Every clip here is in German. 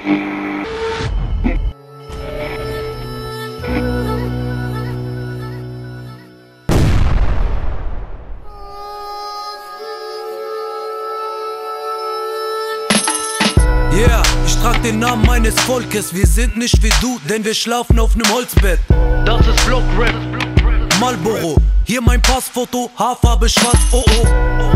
Yeah, ich trag den Namen meines Volkes. Wir sind nicht wie du, denn wir schlafen auf nem Holzbett. Das ist Block-Rap, Marlboro. Hier mein Passfoto, Haarfarbe schwarz, oh oh.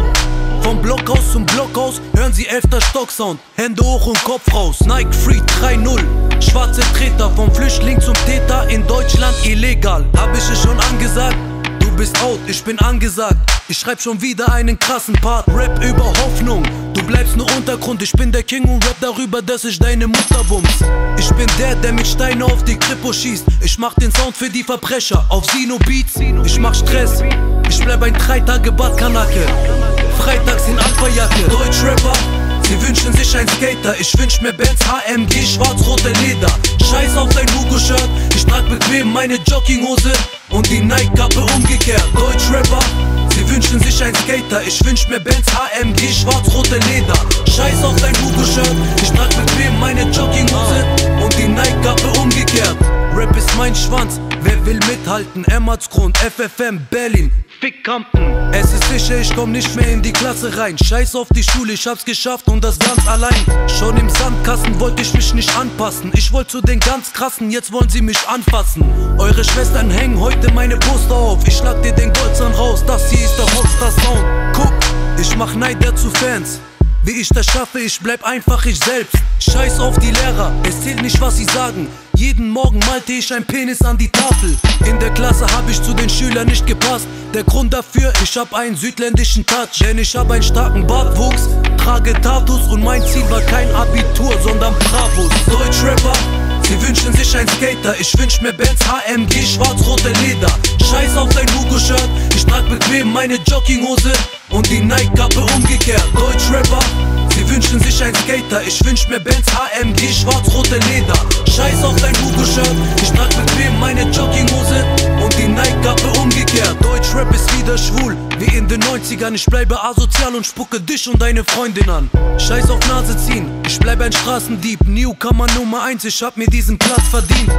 Vom Blockhaus zum Blockhaus hören sie 11. Stocksound. Hände hoch und Kopf raus, Nike Free 3-0. Schwarze Treter, vom Flüchtling zum Täter, in Deutschland illegal. Hab ich es schon angesagt? Du bist out, ich bin angesagt. Ich schreib schon wieder einen krassen Part. Rap über Hoffnung, du bleibst nur Untergrund. Ich bin der King und rap darüber, dass ich deine Mutter bums. Ich bin der mit Steine auf die Kripo schießt. Ich mach den Sound für die Verbrecher auf Sino Beats. Ich mach Stress, ich bleib ein 3 Tage Badkanake. Freitags in Alpha-Jacke. Deutschrapper, sie wünschen sich ein Skater. Ich wünsch mir Benz HMG, schwarz-rote Leder. Scheiß auf dein Hugo-Shirt, ich trag bequem meine Jogginghose und die Nike-Kappe umgekehrt. Deutschrapper, sie wünschen sich ein Skater. Ich wünsch mir Benz HMG, schwarz-rote Leder. Scheiß auf dein Hugo-Shirt, ich trag bequem meine Jogginghose und die Nike-Kappe umgekehrt. Rap ist mein Schwanz, wer will mithalten? Emmertsgrund, FFM, Berlin, Fick Kampen. Es ist sicher, ich komm nicht mehr in die Klasse rein. Scheiß auf die Schule, ich hab's geschafft und das ganz allein. Schon im Sandkasten wollte ich mich nicht anpassen. Ich wollte zu den ganz krassen, jetzt wollen sie mich anfassen. Eure Schwestern hängen heute meine Poster auf. Ich schlag dir den Goldzahn raus, das hier ist der Rockstar Sound. Guck, ich mach Neider zu Fans. Wie ich das schaffe, ich bleib einfach ich selbst. Scheiß auf die Lehrer, es zählt nicht was sie sagen. Jeden Morgen malte ich ein Penis an die Tafel. In der Klasse hab ich zu den Schülern nicht gepasst. Der Grund dafür, ich hab einen südländischen Touch. Denn ich hab einen starken Bartwuchs, trage Tattoos und mein Ziel war kein Abitur, sondern Bravos. Deutschrapper, sie wünschen sich ein Skater. Ich wünsch mir Benz HMG, schwarz-rote Leder. Scheiß auf dein Hugo-Shirt, ich trag bequem meine Jogginghose und die Nike-Kappe umgekehrt. Deutschrapper, sie wünschen sich ein Skater. Ich wünsch mir Benz HMG, schwarz-rote Leder. Scheiß auf dein Hugo-Shirt, ich trag bequem meine Jogginghose und die Nike-Kappe umgekehrt. Deutschrap ist wieder schwul, wie in den 90ern. Ich bleibe asozial und spucke dich und deine Freundin an. Scheiß auf Nase ziehen, ich bleibe ein Straßendieb. Newcomer Nummer 1, ich hab mir diesen Platz verdient.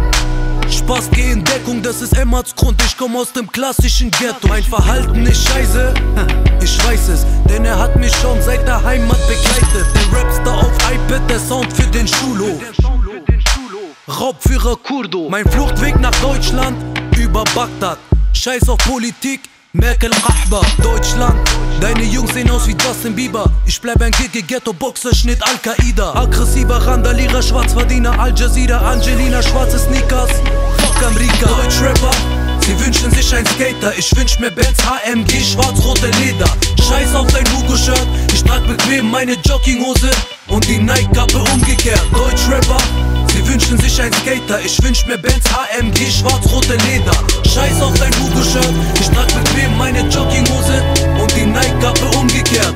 Spaß, geh in Deckung, das ist Emmertsgrund. Ich komm aus dem klassischen Ghetto. Mein Verhalten ist scheiße, ich weiß es, denn er hat mich schon seit der Heimat begleitet. Der Rapstar auf iPad, der Sound für den Schulhof. Raubführer Kurdo, mein Fluchtweg nach Deutschland über Bagdad. Scheiß auf Politik, Merkel Ahbar. Deutschland, deine Jungs sehen aus wie Justin Bieber. Ich bleib ein Ghetto-Boxerschnitt Al-Qaida. Aggressiver Randalierer, Schwarzverdiener, Al Jazeera, Angelina, schwarze Sneakers. Fuck Amerika. Deutschrapper, sie wünschen sich ein Skater. Ich wünsch mir Benz HMG, schwarz-rote Leder. Scheiß auf dein Hugo-Shirt, ich trag bequem meine Jogginghose und die Nike-Kappe umgekehrt. Deutschrapper, sie wünschen sich ein Skater. Ich wünsch mir Benz HMG, schwarz-rote Leder. Scheiß auf dein Hugo-Shirt, ich trag bequem meine Jogginghose und die Nike-Kappe umgekehrt.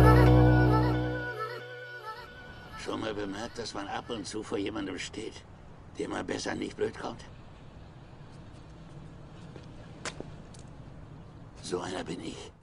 Schon mal bemerkt, dass man ab und zu vor jemandem steht, dem man besser nicht blöd kommt? So einer bin ich.